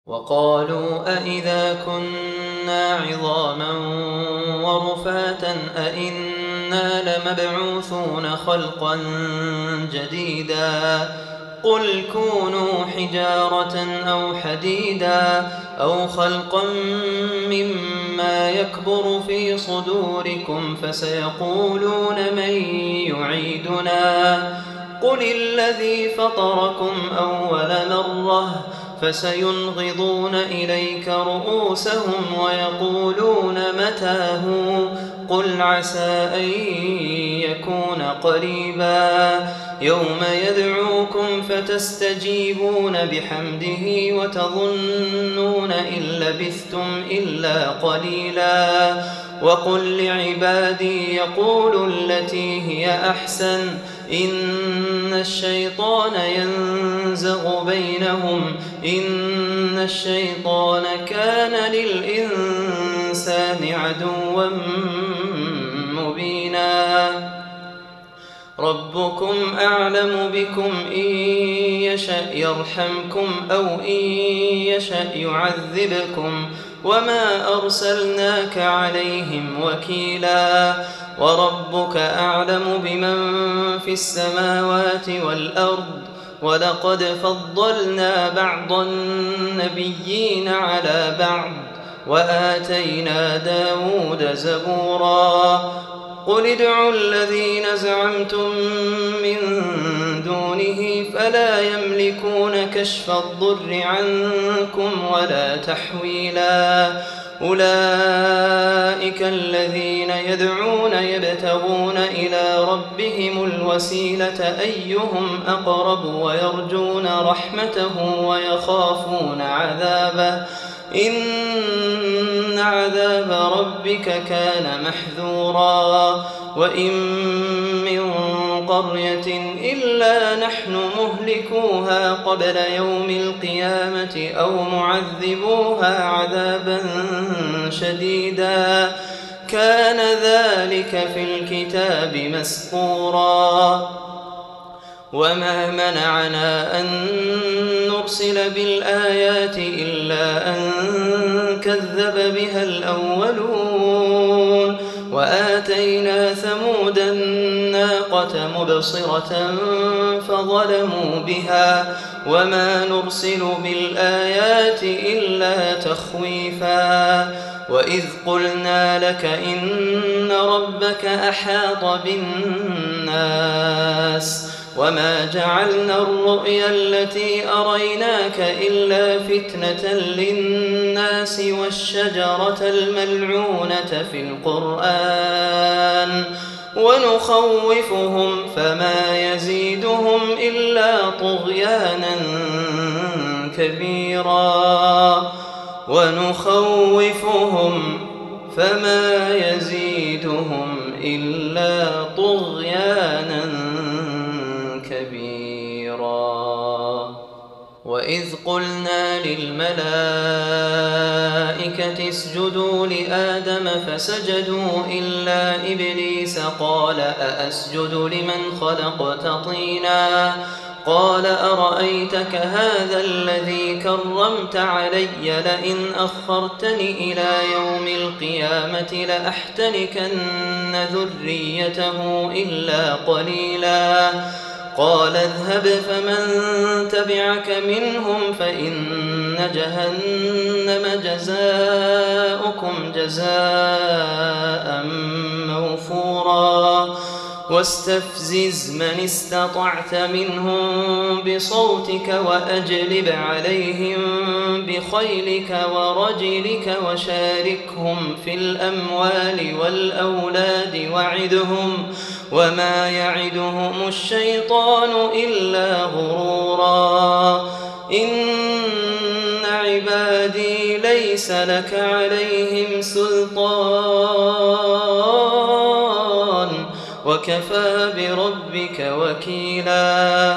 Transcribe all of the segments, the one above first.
وقالوا أإذا كنا عظاما ورفاتا أإنا لمبعوثون خلقا جديدا قل كونوا حجارة أو حديدا أو خلقا مما يكبر في صدوركم فسيقولون من يعيدنا قل الذي فطركم أول مرة فسينغضون إليك رؤوسهم ويقولون متى هو قل عسى أن يكون قريبا يوم يدعوكم فتستجيبون بحمده وتظنون إن لبثتم إلا قليلا وقل لعبادي يقولوا التي هي أحسن إن الشيطان ينزغ بينهم إن الشيطان كان للإنسان عدوا مبينا ربكم أعلم بكم إن يشأ يرحمكم أو إن يشأ يعذبكم وما أرسلناك عليهم وكيلا وربك أعلم بمن في السماوات والأرض ولقد فضلنا بعض النبيين على بعض وآتينا داود زبورا قل ادعوا الذين زعمتم من دونه فلا يملكون كشف الضر عنكم ولا تحويلا أولئك الذين يدعون يبتغون إلى ربهم الوسيلة أيهم أقرب ويرجون رحمته ويخافون عذابه إن عذاب ربك كان محذورا وإن من قرية إلا نحن مهلكوها قبل يوم القيامة أو معذبوها عذابا شديدا كان ذلك في الكتاب مسطورا وما منعنا أن نرسل بالآيات إلا أن كذب بها الأولون وآتينا ثمود الناقة مبصرة فظلموا بها وما نرسل بالآيات إلا تخويفا وإذ قلنا لك إن ربك أحاط بالناس وما جعلنا الرؤيا التي أريناك إلا فتنة للناس والشجرة الملعونة في القرآن ونخوفهم فما يزيدهم إلا طغيانا كبيرا ونخوفهم فما يزيدهم إلا طغيانا كبيرا وإذ قلنا للملائكة اسجدوا لآدم فسجدوا إلا إبليس قال أأسجد لمن خلقت طينا قال أرأيتك هذا الذي كرمت علي لئن أخرتني إلى يوم القيامة لأحتنكن ذريته إلا قليلا قال اذهب فمن تبعك منهم فإن جهنم جزاؤكم جزاء موفورا واستفزز من استطعت منهم بصوتك وأجلب عليهم بخيلك ورجلك وشاركهم في الأموال والأولاد وعدهم وما يعدهم الشيطان إلا غرورا إن عبادي ليس لك عليهم سلطان وكفى بربك وكيلا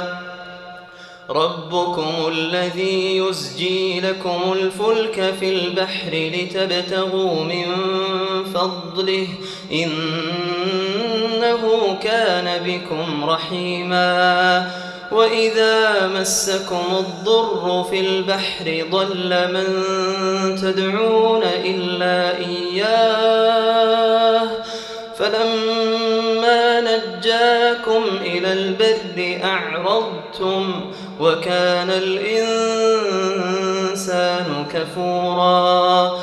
ربكم الذي يزجي لكم الفلك في البحر لتبتغوا من فضله إنه كان بكم رحيما وإذا مسكم الضر في البحر ضل من تدعون إلا إياه فلما نجاكم إلى البر أعرضتم وكان الإنسان كفورا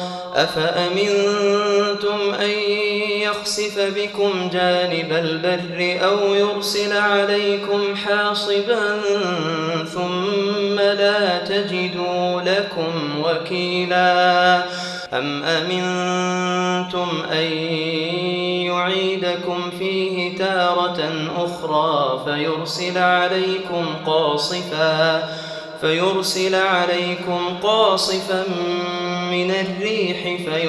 أفأمنتم أن يخسف بكم جانب البر أو يرسل عليكم حاصبا ثم لا تجدوا لكم وكيلا أم أمنتم أن يعيدكم فيه تارة أخرى فيرسل عليكم قاصفا من الريح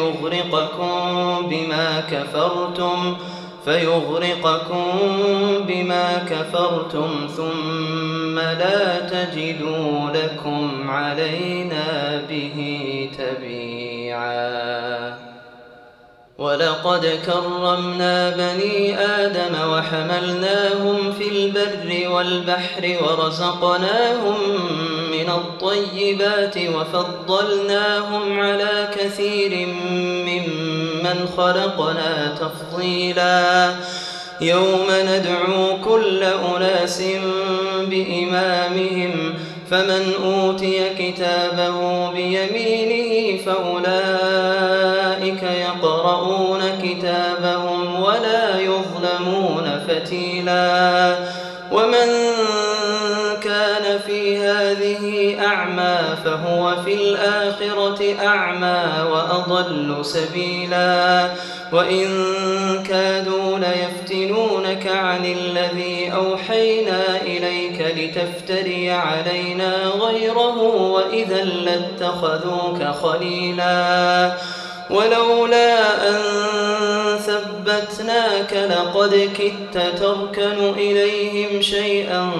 فيغرقكم بما كفرتم ثم لا تجدوا لكم علينا به تبيعا ولقد كرمنا بني آدم وحملناهم في البر والبحر ورزقناهم من الطيبات وفضلناهم على كثير ممن خلقنا تفضيلا يوم ندعو كل أناس بإمامهم فمن أوتي كتابه بيمينه فأولئك يقرؤون كتابهم ولا يظلمون فتيلا ومن كان في هذه أعمى فهو في الآخرة أعمى وأضل سبيلا وإن كادوا ليفتنونك عن الذي أوحينا إليك لتفتري علينا غيره وإذا لاتخذوك خليلا ولولا أن ثبتناك لقد كدت تركن إليهم شيئا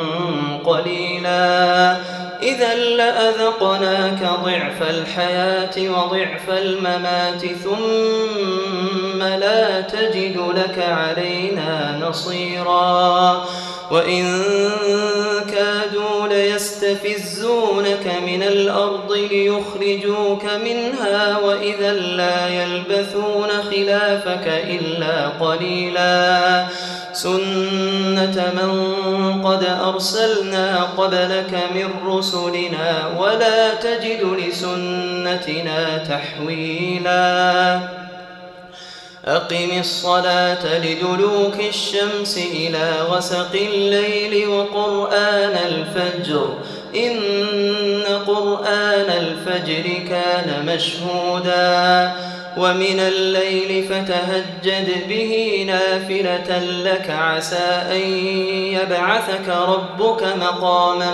قليلا إذا لأذقناك ضعف الحياة وضعف الممات ثم لا تجد لك علينا نصيرا وإن كادوا ليستفزونك من الأرض ليخرجوك منها وإذا لا يلبثون خلافك إلا قليلا سنة من قد أرسلنا قبلك من رسلنا ولا تجد لسنتنا تحويلا أقم الصلاة لدلوك الشمس إلى غسق الليل وقرآن الفجر إن قرآن الفجر كان مشهودا ومن الليل فتهجد به نافلة لك عسى أن يبعثك ربك مقاما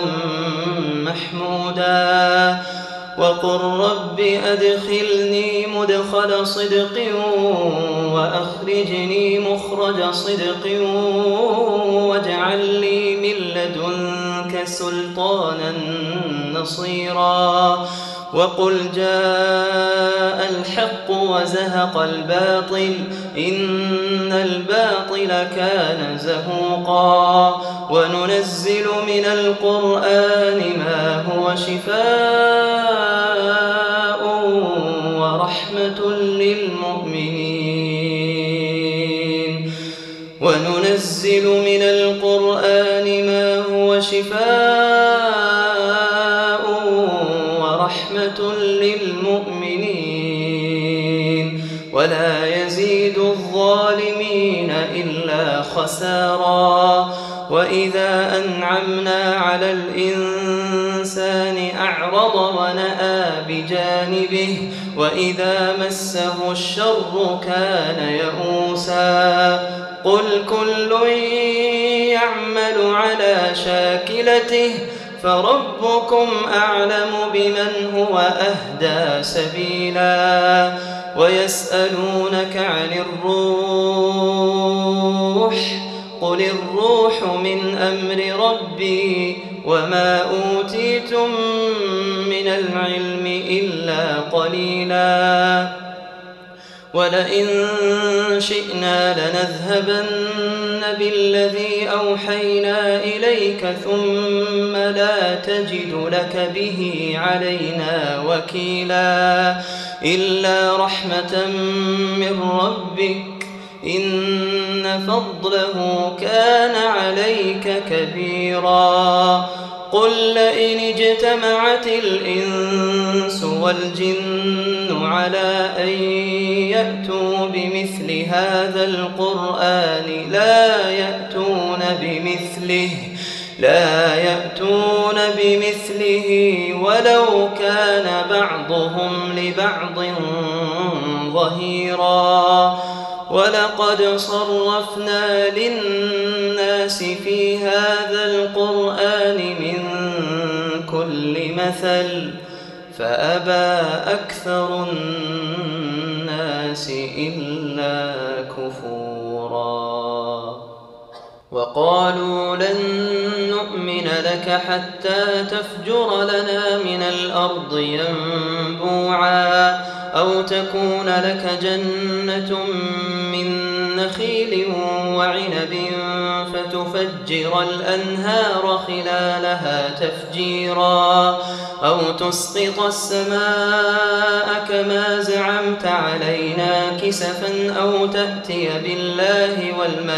محمودا وقل رب أدخلني مدخل صدق وأخرجني مخرج صدق واجعل لي من لدنك سلطانا نصيرا وقل جاء الحق وزهق الباطل إن الباطل كان زهوقا وننزل من القرآن ما هو شفاء ورحمة للمؤمنين وننزل من القرآن ما هو شفاء ورحمة للمؤمنين ولا يزيد الظالمين إلا خسارا وإذا أنعمنا على الإنسان أعرض ونأى بجانبه وإذا مسه الشر كان يئوسا قل كل يعمل على شاكلته فربكم أعلم بمن هو أهدى سبيلا ويسألونك عن الروح قل الروح من أمر ربي وما أوتيتم من العلم إلا قليلا ولئن شئنا لنذهبن بالذي أوحينا إليك ثم لا تجد لك به علينا وكيلا إلا رحمة من ربك إن فضله كان عليك كبيرا قل لئن اجتمعت الإنس والجن على أن يأتوا بمثل هذا القرآن لا يأتون بمثله ولو كان بعضهم لبعض ظهيرا ولقد صرفنا للناس في هذا القرآن من كل مثل فأبى أكثر الناس إلا كفورا وقالوا لن نؤمن لك حتى تفجر لنا من الأرض ينبوعا أو تكون لك جنة من نخيل وعنب فتفجر الأنهار خلالها تفجيرا أو تسقط السماء كما زعمت علينا كسفا أو تأتي بالله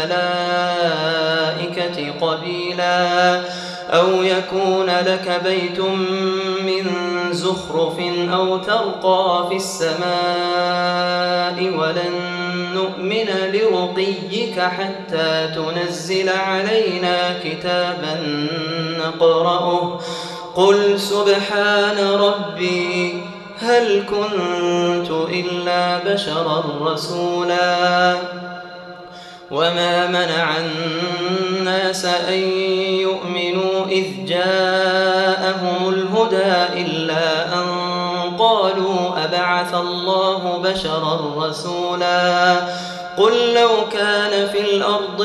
والملائكة قبيلا أو يكون لك بيت من زخرف أو ترقى في السماء ولن نؤمن لرقيك حتى تنزل علينا كتابا نقرأه قل سبحان ربي هل كنت إلا بشرا رسولا وما منع الناس أن يؤمنوا إذ جاءهم الهدى إلا أن قالوا أبعث الله بشرا رسولا قل لو كان في الأرض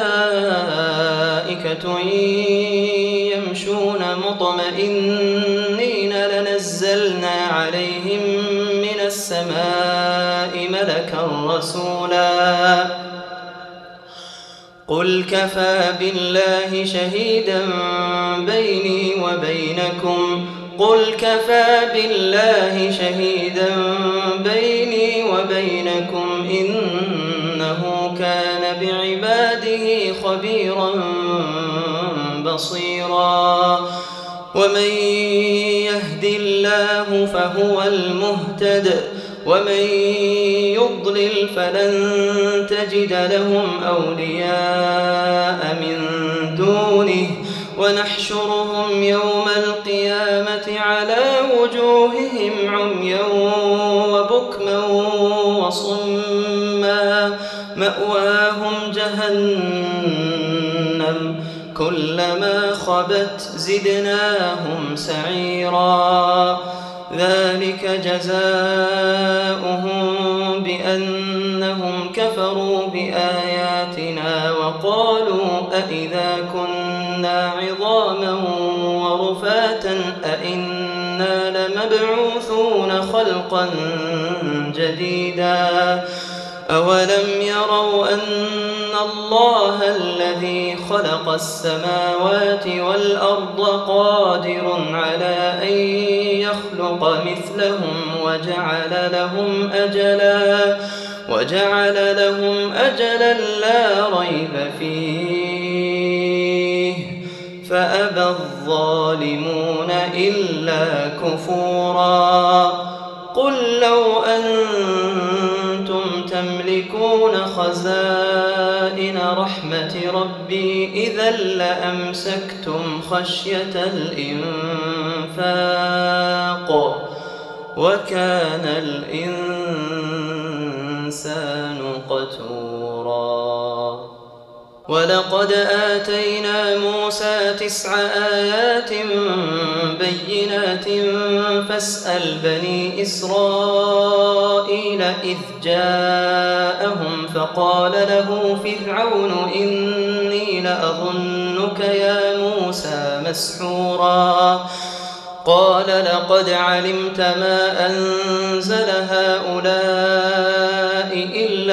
ملائكة يمشون مطمئنين لنزلنا عليهم من السماء ملكا رسولا قل كفى بالله شهيدا بيني وبينكم إنه كان بعباده خبيرا بصيرا ومن يهد الله فهو المهتد ومن يضلل فلن تجد لهم أولياء من دونه ونحشرهم يوم القيامة على وجوههم عميا وبكما وصما مأواهم جهنم كلما خبت زدناهم سعيرا ذلك جزاؤهم بأنهم كفروا بآياتنا وقالوا أإذا كنا عظاما ورفاتا أإنا لمبعوثون خلقا جديدا أولم يروا أن الله الذي خلق السماوات والأرض قادر على أن يخلق مثلهم وجعل لهم أجلا لا ريب فيه فأبى الظالمون إلا كفورا قل لو أنتم تملكون خزائن رحمة ربي إذا لأمسكتم خشية الإنفاق وكان الإنسان قتورا ولقد آتينا موسى 9 آيات بينات فاسأل بني إسرائيل إذ جاءهم فقال له فرعون إني لأظنك يا موسى مسحورا قال لقد علمت ما أنزل هؤلاء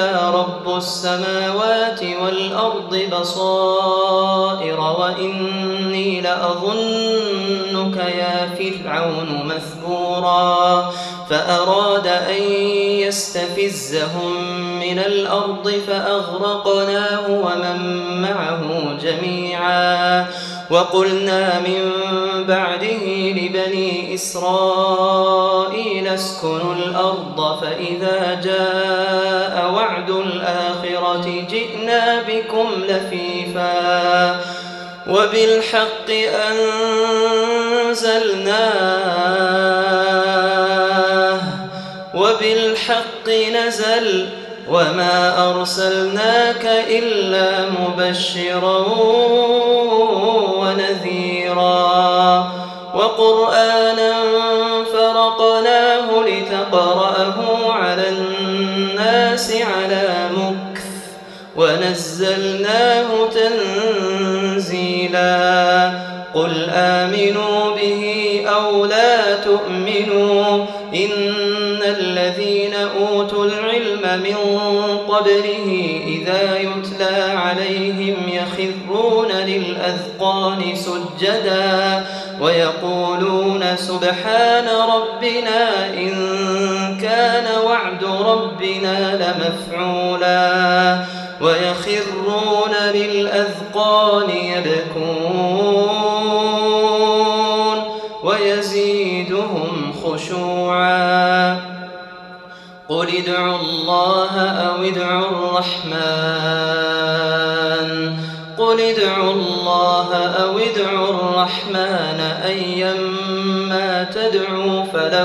إلا رب السماوات والأرض بصائر وإني لأظنك يا فرعون مثبورا فأراد أن يستفزهم من الأرض فأغرقناه ومن معه جميعا وقلنا من بعده لبني إسرائيل اسكنوا الأرض فإذا جاء وعد الآخرة جئنا بكم لفيفا وبالحق نزل وما أرسلناك إلا مبشرا ونذيرا وقرآنا فرقناه لتقرأه على الناس على مكث ونزلناه تنزيلا قل آمنوا به أو لا تؤمنوا إن الذين أوتوا العلم من قبله إذا يتلى عليهم يخرون للأذقان سجدا ويقولون سبحان ربنا إن كان وعد ربنا لمفعولا ويخرون للأذقان يبكون ويزيدهم خشوعا قل ادعوا الله أو ادعوا الرحمن قل ادعوا الله أو ادعوا الرحمن أيما تدعوا فله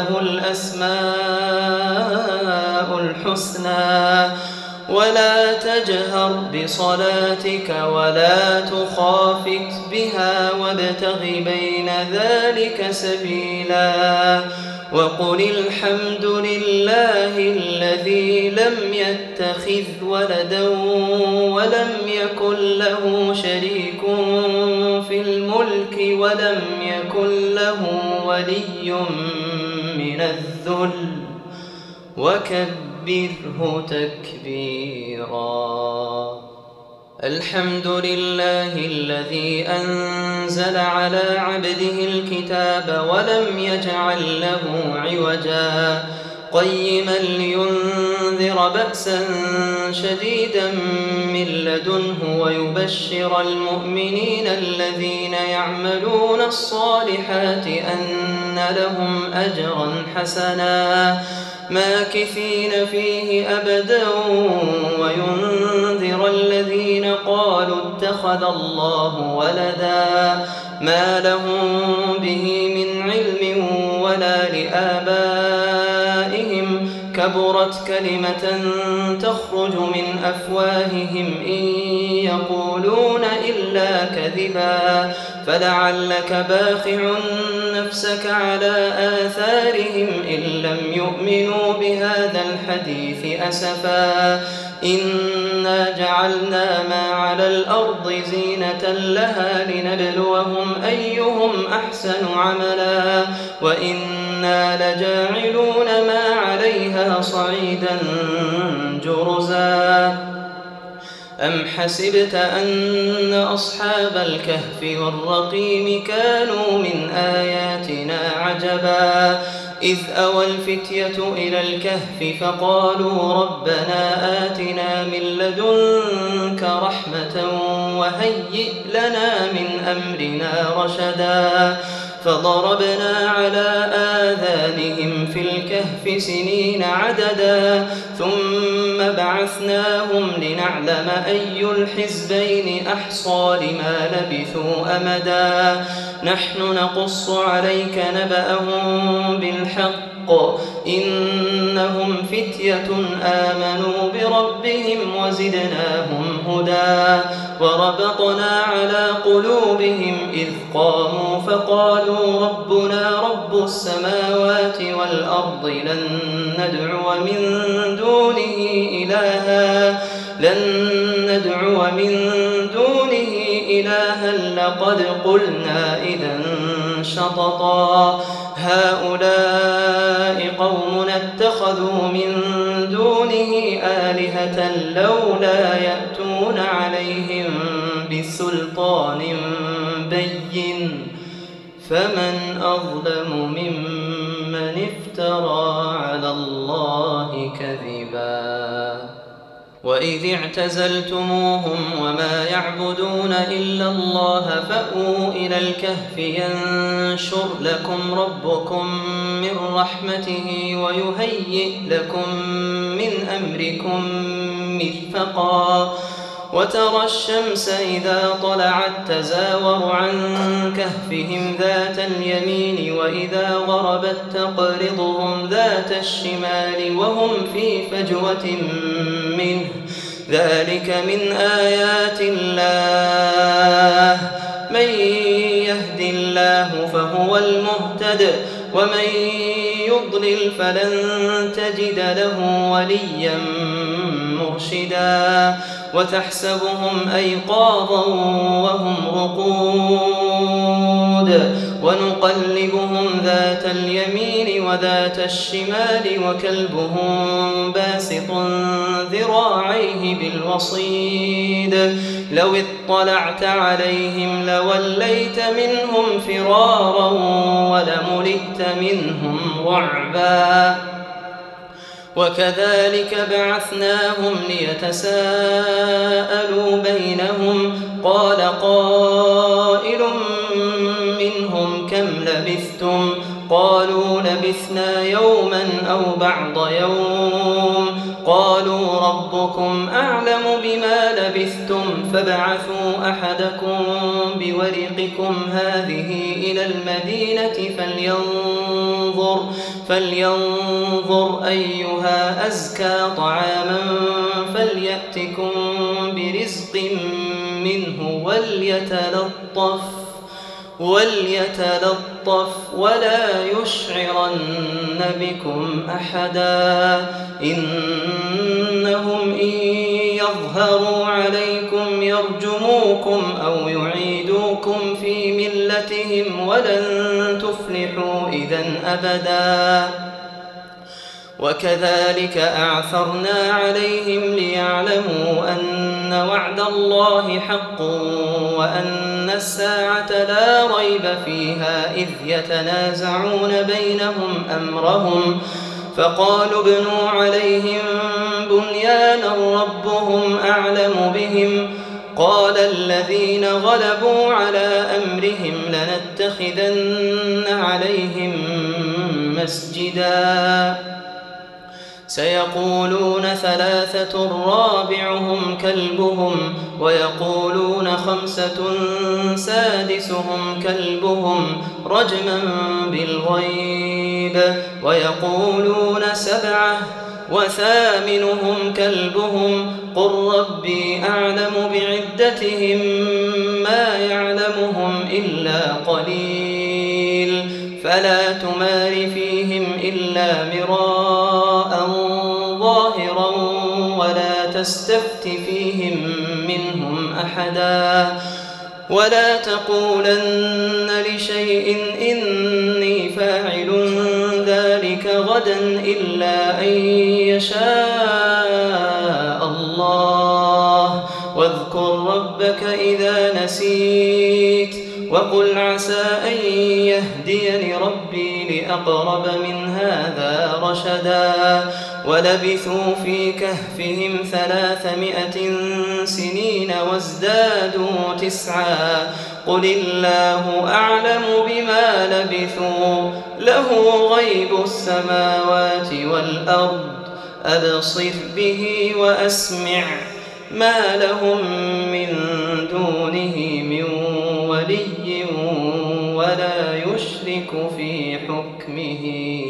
الأسماء الحسنى ولا تجهر بصلاتك ولا تخافت بها وابتغ بين ذلك سبيلا وقل الحمد لله الذي لم يتخذ ولدا ولم يكن له شريك في الملك ولم يكن له ولي من الذل وكبره تكبيرا الحمد لله الذي أنزل على عبده الكتاب ولم يجعل له عوجا قيما لينذر بأسا شديدا من لدنه ويبشر المؤمنين الذين يعملون الصالحات أن لهم أجرا حسنا ماكثين فيه أبدا وينذر الذين قالوا اتخذ الله ولدا ما لهم به من علم ولا لآبائهم كبرت كلمة تخرج من أفواههم إن يقولون إلا كذبا فلعلك باخع نفسك على آثارهم إن لم يؤمنوا بهذا الحديث أسفا إنا جعلنا ما على الأرض زينة لها لنبلوهم أيهم أحسن عملا وإنا لجاعلون ما عليها صعيدا جرزا أم حسبت أن أصحاب الكهف والرقيم كانوا من آياتنا عجبا إذ أوى الفتية إلى الكهف فقالوا ربنا آتنا من لدنك رحمة وهيئ لنا من أمرنا رشدا فضربنا على آذانهم في الكهف سنين عددا ثم بعثناهم لنعلم أي الحزبين أحصى لما لبثوا أمدا نحن نقص عليك نبأهم بالحق إنهم فتية آمنوا بربهم وزدناهم هدى وربطنا على قلوبهم إذ قاموا فقالوا ربنا رب السماوات والأرض لن ندعو من دونه إلها لقد قلنا إذا شططا هؤلاء قومنا اتخذوا من دونه دونه آلهة لولا يأتون عليهم بسلطان بين فمن أظلم ممن افترى على الله كذبا وإذ اعتزلتموهم وما يعبدون إلا الله فأووا إلى الكهف ينشر لكم ربكم من رحمته ويهيئ لكم من أمركم مرفقا وترى الشمس إذا طلعت تزاور عن كهفهم ذات اليمين وإذا غربت تقرضهم ذات الشمال وهم في فجوة منه ذلك من آيات الله من يهد الله فهو المهتد ومن يضلل فلن تجد له وليا مرشدا وتحسبهم أيقاظا وهم رقود ونقلبهم ذات اليمين وذات الشمال وكلبهم باسط ذراعيه بالوصيد لو اطلعت عليهم لوليت منهم فرارا ولملئت منهم رعبا وكذلك بعثناهم ليتساءلوا بينهم قال قائل منهم كم لبثتم قالوا لبثنا يوما أو بعض يوم قالوا ربكم أعلم بما لبثتم فابعثوا أحدكم بورقكم هذه إلى المدينة فلينظر أيها أزكى طعاما فليأتكم برزق منه وليتلطف ولا يشعرن بكم أحدا إنهم إن يظهروا عليكم يرجموكم أو يعيدوكم في ملتهم ولن تفلحوا إذن أبدا وكذلك أعثرنا عليهم ليعلموا أن وعد الله حق وأن الساعة لا ريب فيها إذ يتنازعون بينهم أمرهم فقالوا ابنوا عليهم بنيانا ربهم أعلم بهم قال الذين غلبوا على أمرهم لنتخذن عليهم مسجدا سيقولون ثلاثة رابعهم كلبهم ويقولون خمسة سادسهم كلبهم رجما بالغيب ويقولون سبعة وثامنهم كلبهم قل ربي أعلم بعدتهم ما يعلمهم إلا قليل فلا تمار فيهم إلا مراء ظاهرا ولا تستفت فيهم منهم أحدا ولا تقولن لشيء إني فاعل ذلك غدا إلا أن يشاء الله واذكر ربك إذا نسيت وقل عسى أن يهديني ربي لأقرب من هذا رشدا ولبثوا في كهفهم 300 سنين وازدادوا 9 قل الله أعلم بما لبثوا له غيب السماوات والأرض أبصر به وأسمع ما لهم من دونه من ولي ولا يشرك في حكمه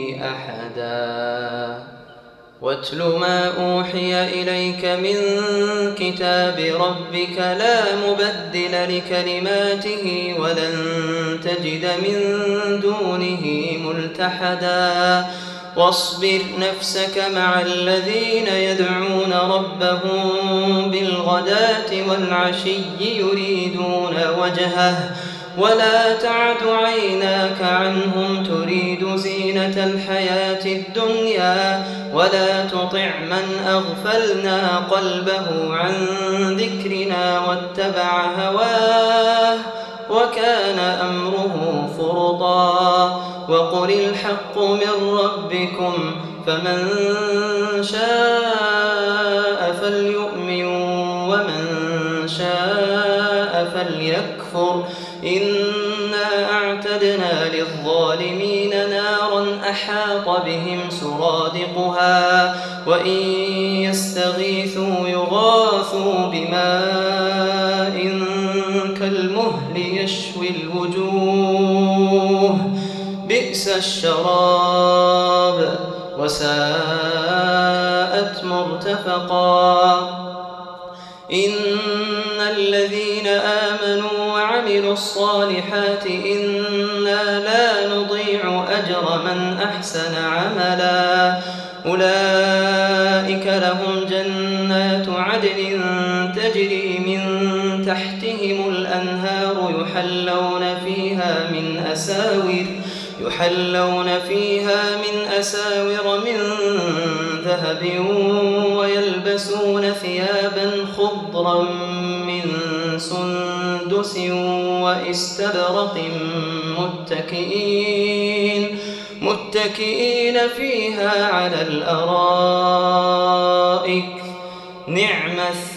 أحدا واتل ما أوحي إليك من كتاب ربك لا مبدل لكلماته ولن تجد من دونه ملتحدا واصبر نفسك مع الذين يدعون ربهم بالغداة والعشي يريدون وجهه ولا تعد عيناك عنهم تريد زينة الحياة الدنيا ولا تطع من أغفلنا قلبه عن ذكرنا واتبع هواه وكان أمره فرطا وقل الحق من ربكم فمن شاء فليؤمن ومن شاء فليكفر إنا أعتدنا للظالمين نارا أحاط بهم سرادقها وإن يستغيثوا يغاثوا بماء كالمهل يشوي الوجوه بئس الشراب وساءت مرتفقا إن الذين آمنوا وعملوا الصالحات إنا لا نضيع أجر من أحسن عملا أولئك لهم جنات عدن تجري من تحتهم الأنهار يحلون فيها من أساور من ذهب ويلبسون ثيابا خضرا من سندس واستبرق متكئين فيها على الأرائك نعم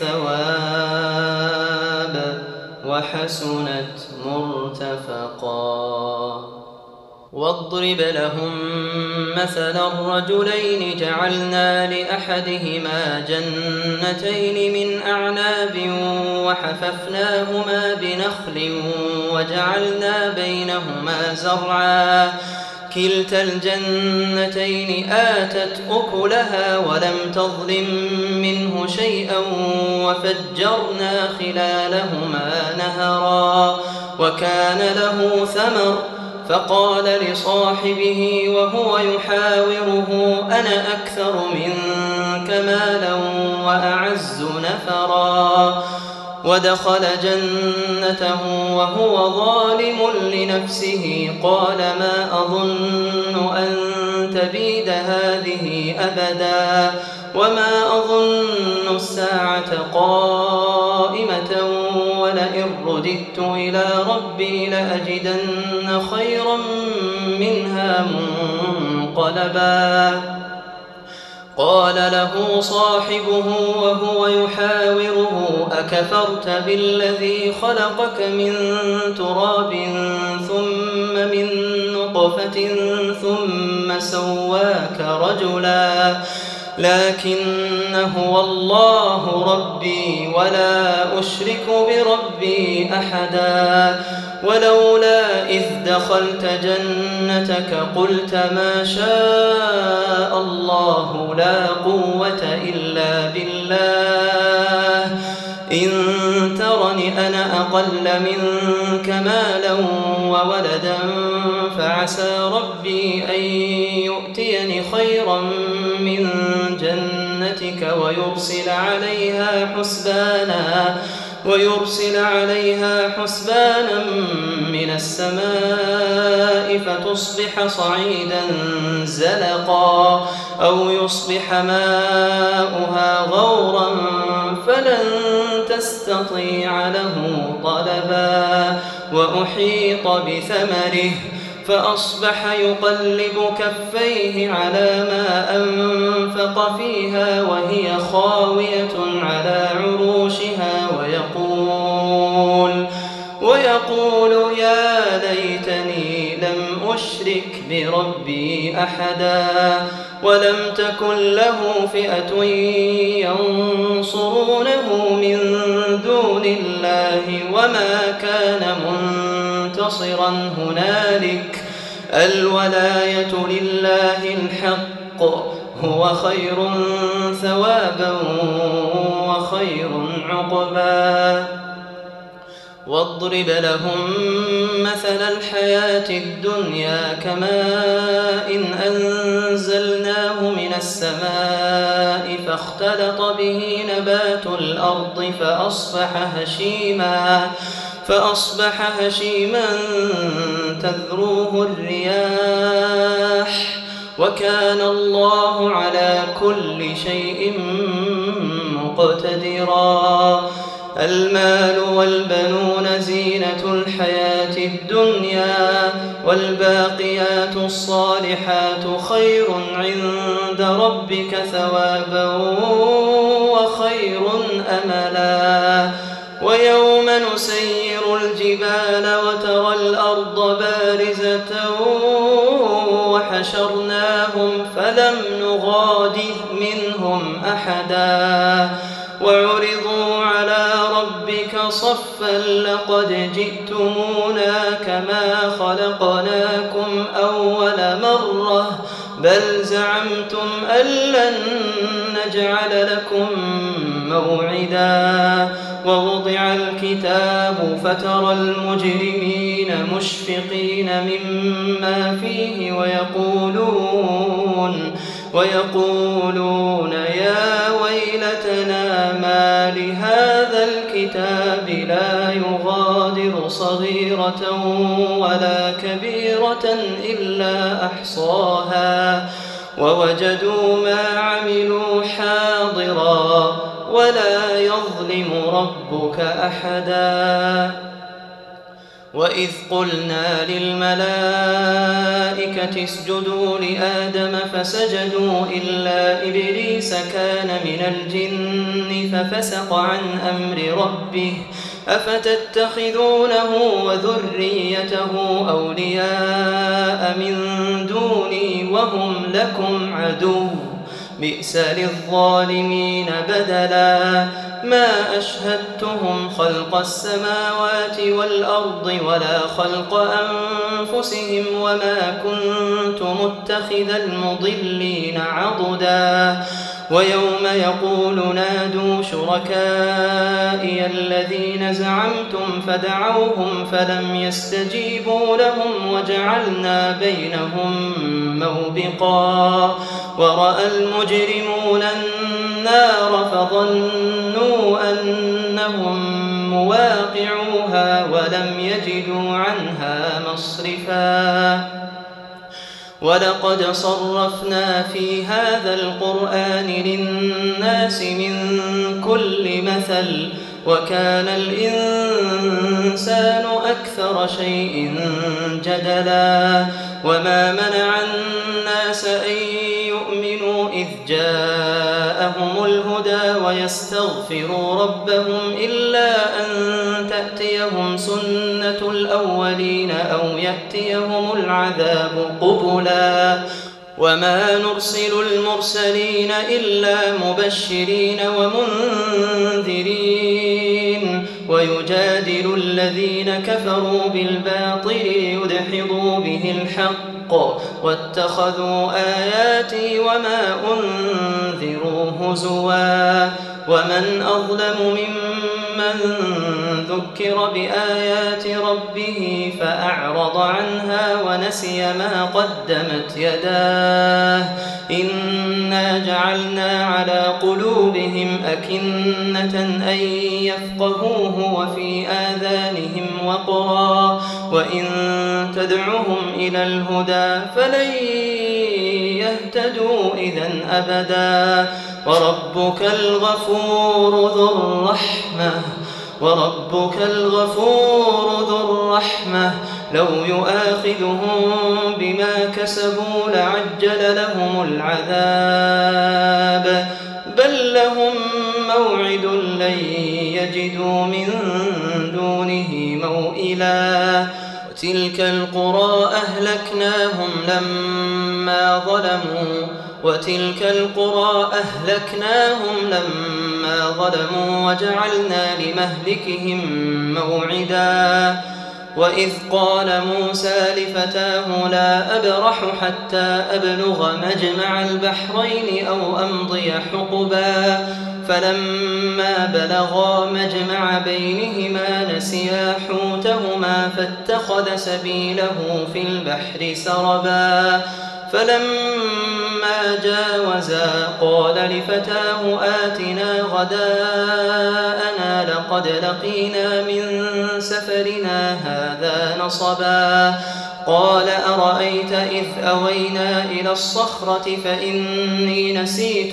الثواب وحسنت مرتفقا واضرب لهم مثل الرجلين جعلنا لأحدهما جنتين من أعناب وحففناهما بنخل وجعلنا بينهما زرعا كلتا الجنتين آتت أكلها ولم تظلم منه شيئا وفجرنا خلالهما نهرا وكان له ثمر فقال لصاحبه وهو يحاوره أنا أكثر منك مالا وأعز نفرا ودخل جنته وهو ظالم لنفسه قال ما أظن أن تبيد هذه أبدا وما أظن الساعة قائمة ولئن رددت إلى ربي لأجدن خيرا منها منقلبا قال له صاحبه وهو يحاوره أكفرت بالذي خلقك من تراب ثم من نطفة ثم سواك رجلا لكن هو الله ربي ولا أشرك بربي أحدا ولولا إذ دخلت جنتك قلت ما شاء الله لا قوة إلا بالله إن ترني أنا أقل منك مالا وولدا فعسى ربي أن يؤتيني خيرا من جنتك ويرسل عليها حسبانا من السماء فتصبح صعيدا زلقا أو يصبح ماؤها غورا فلن تستطيع له طلبا وأحيط بثمره فأصبح يقلب كفيه على ما أنفق فيها وهي خاوية على عروشها ويقول يا ليتني لم أشرك بربي أحدا ولم تكن له فئة ينصرونه من دون الله وما كان منتصرا هنالك الولاية لله الحق هو خير ثوابا وخير عقبا واضرب لهم مثل الحياة الدنيا كماء أنزلناه من السماء فاختلط به نبات الأرض فأصبح هشيما تذروه الرياح وكان الله على كل شيء مقتدرا. المال والبنون زينة الحياة الدنيا والباقيات الصالحات خير عند ربك ثوابا وخير أملا. ويوم نسير الجبال وترى الأرض بارزة وحشرناهم فلم نغادر منهم أحدا وعرضوا على ربك صفا لقد جئتمونا كما خلقناكم أول مرة بل زعمتم أن لن نجعل لكم موعدا. ووضع الكتاب فترى المجرمين مشفقين مما فيه ويقولون يا ويلتنا ما لهذا الكتاب لا يغادر صغيرة ولا كبيرة إلا أحصاها ووجدوا ما عملوا حاضرا ولا يظلم ربك أحدا. وإذ قلنا للملائكة اسجدوا لآدم فسجدوا إلا إبليس كان من الجن ففسق عن أمر ربه أفتتخذونه وذريته أولياء من دوني وهم لكم عدو بئس للظالمين بدلا. ما أشهدتهم خلق السماوات والأرض ولا خلق أنفسهم وما كنت متخذ المضلين عضدا. ويوم يقول نادوا شركائي الذين زعمتم فدعوهم فلم يستجيبوا لهم وجعلنا بينهم موبقا. ورأى المجرمون النار فظنوا أنهم مواقعوها ولم يجدوا عنها مصرفا. ولقد صرفنا في هذا القرآن للناس من كل مثل وكان الإنسان أكثر شيء جدلا. وما منع الناس أن يؤمنوا إذ جاءهم الهدى ويستغفروا ربهم إلا أن تأتيهم سنة الأولين أو يأتيهم العذاب قبلا. وما نرسل المرسلين إلا مبشرين ومنذرين ويجادل الذين كفروا بالباطل ليدحضوا به الحق واتخذوا آياتي وما أنذروا هزوا. ومن أظلم ممن ذكر بآيات ربه فأعرض عنها ونسي ما قدمت يداه. إنا جعلنا على قلوبهم أكنة أن يفقهوه وفي آذانهم وقرا وإن تدعهم إلى الهدى فلن يهتدوا إذن أبدا. وربك الغفور ذو الرحمة لو يؤاخذهم بما كسبوا لعجل لهم العذاب بل لهم موعد لن يجدوا من دونه موئلا. وتلك القرى أهلكناهم لما ظلموا وجعلنا لمهلكهم موعدا. وإذ قال موسى لفتاه لا أبرح حتى أبلغ مجمع البحرين أو أمضي حقبا فلما بلغا مجمع بينهما نسيا حوتهما فاتخذ سبيله في البحر سربا فلما جاوزا قال لفتاه آتنا غداءنا لقد لقينا من سفرنا هذا نصبا قال أرأيت إذ أوينا إلى الصخرة فإني نسيت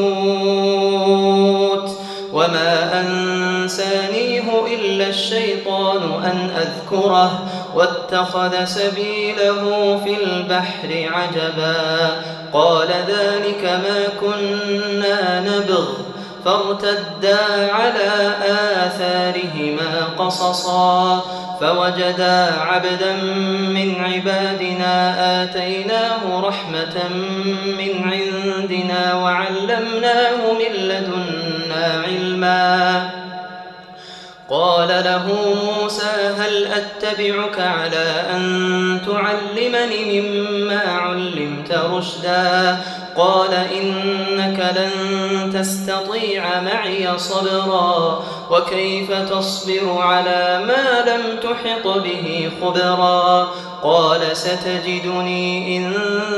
الحوت وما أنسانيه إلا الشيطان أن أذكره واتخذ سبيله في البحر عجبا قال ذلك ما كنا نبغ فارتدا على آثارهما قصصا فوجدا عبدا من عبادنا آتيناه رحمة من عندنا وعلمناه من لدنا علما قال له موسى هل أتبعك على أن تعلمني مما علمت رشدا قال إنك لن تستطيع معي صبرا وكيف تصبر على ما لم تحط به خبرا قال ستجدني إن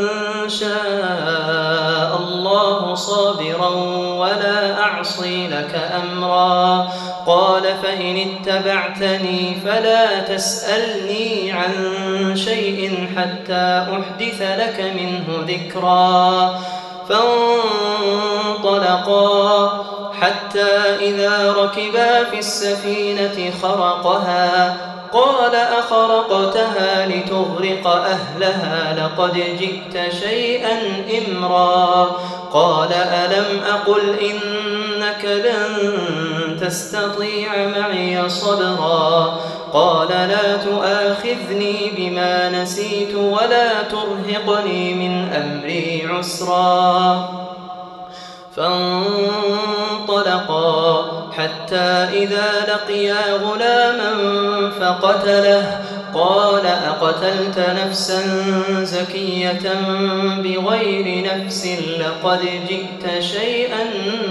شاء الله صابرا ولا أعصي لك أمرا قال فإن اتبعتني فلا تسألني عن شيء حتى أحدث لك منه ذكرا فانطلقا حتى إذا ركبا في السفينة خرقها قال أخرقتها لتغرق أهلها لقد جئت شيئا إمرا قال ألم أقل إنك لن تستطيع معي صبرا قال لا تؤاخذني بما نسيت ولا ترهقني من أمري عسرا فانطلقا حتى إذا لقيا غلاما فقتله قال أقتلت نفسا زكية بغير نفس لقد جئت شيئا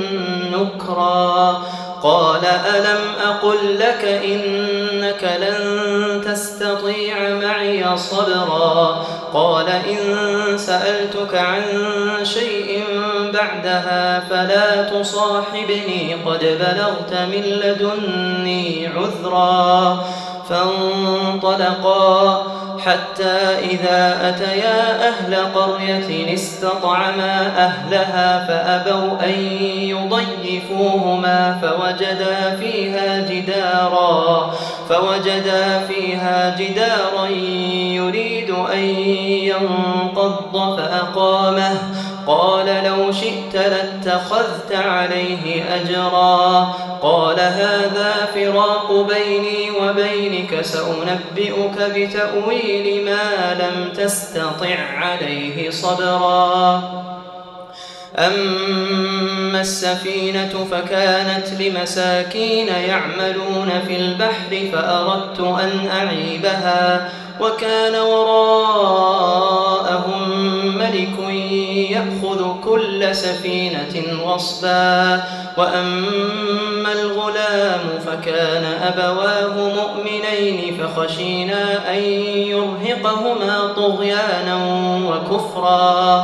نكرا قال ألم أقل لك إنك لن تستطيع معي صبرا قال إن سألتك عن شيء بعدها فلا تصاحبني قد بلغت من لدني عذرا فانطلقا حتى إذا أتيا أهل قرية استطعما أهلها فأبوا أن يضيفوهما فوجدا فيها جدارا يريد أن ينقض فأقامه قال لو شئت لاتخذت عليه أجرا قال هذا فراق بيني وبينك سأنبئك بتأويل ما لم تستطع عليه صبرا أما السفينة فكانت لمساكين يعملون في البحر فأردت أن أعيبها وكان وراءهم ملك يأخذ كل سفينة غصبا وأما الغلام فكان أبواه مؤمنين فخشينا أن يرهقهما طغيانا وكفرا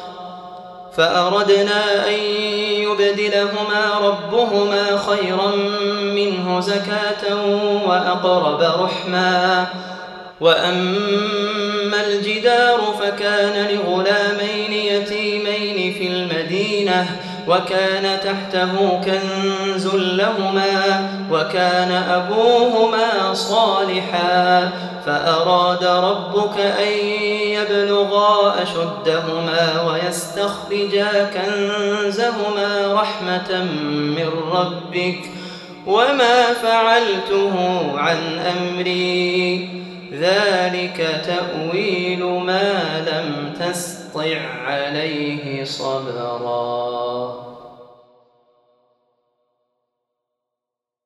فأردنا أن يبدلهما ربهما خيرا منه زكاة وأقرب رحما وأما الجدار فكان لغلامين يتيمين في المدينة وكان تحته كنز لهما وكان أبوهما صالحا فأراد ربك أن يبلغا أشدهما ويستخرجا كنزهما رحمة من ربك وما فعلته عن أمري ذلك تأويل ما لم تسطع عليه صبرا